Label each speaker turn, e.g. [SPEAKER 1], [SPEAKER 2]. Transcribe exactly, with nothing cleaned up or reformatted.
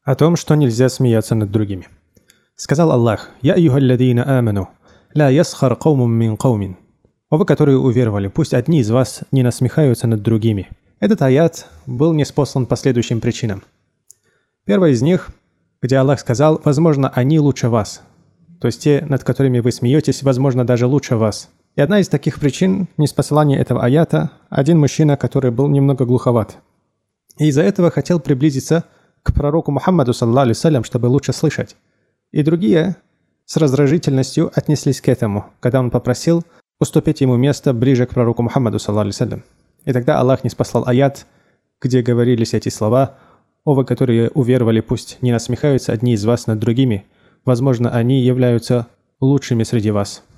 [SPEAKER 1] О том, что нельзя смеяться над другими. Сказал Аллах: «Я айюхалладина аману, ла ясхар каумун мин каумин». О вы, которые уверовали, пусть одни из вас не насмехаются над другими. Этот аят был ниспослан по следующим причинам. Первая из них, где Аллах сказал: «Возможно, они лучше вас». То есть те, над которыми вы смеетесь, возможно, даже лучше вас. И одна из таких причин ниспослания этого аята – один мужчина, который был немного глуховат. И из-за этого хотел приблизиться к пророку Мухаммаду, саллаллаху алейхи вассалям, чтобы лучше слышать. И другие с раздражительностью отнеслись к этому, когда он попросил уступить ему место ближе к пророку Мухаммаду, саллаллаху алейхи вассалям. И тогда Аллах ниспослал аят, где говорились эти слова: «О вы, которые уверовали, пусть не насмехаются одни из вас над другими, возможно, они являются лучшими среди вас».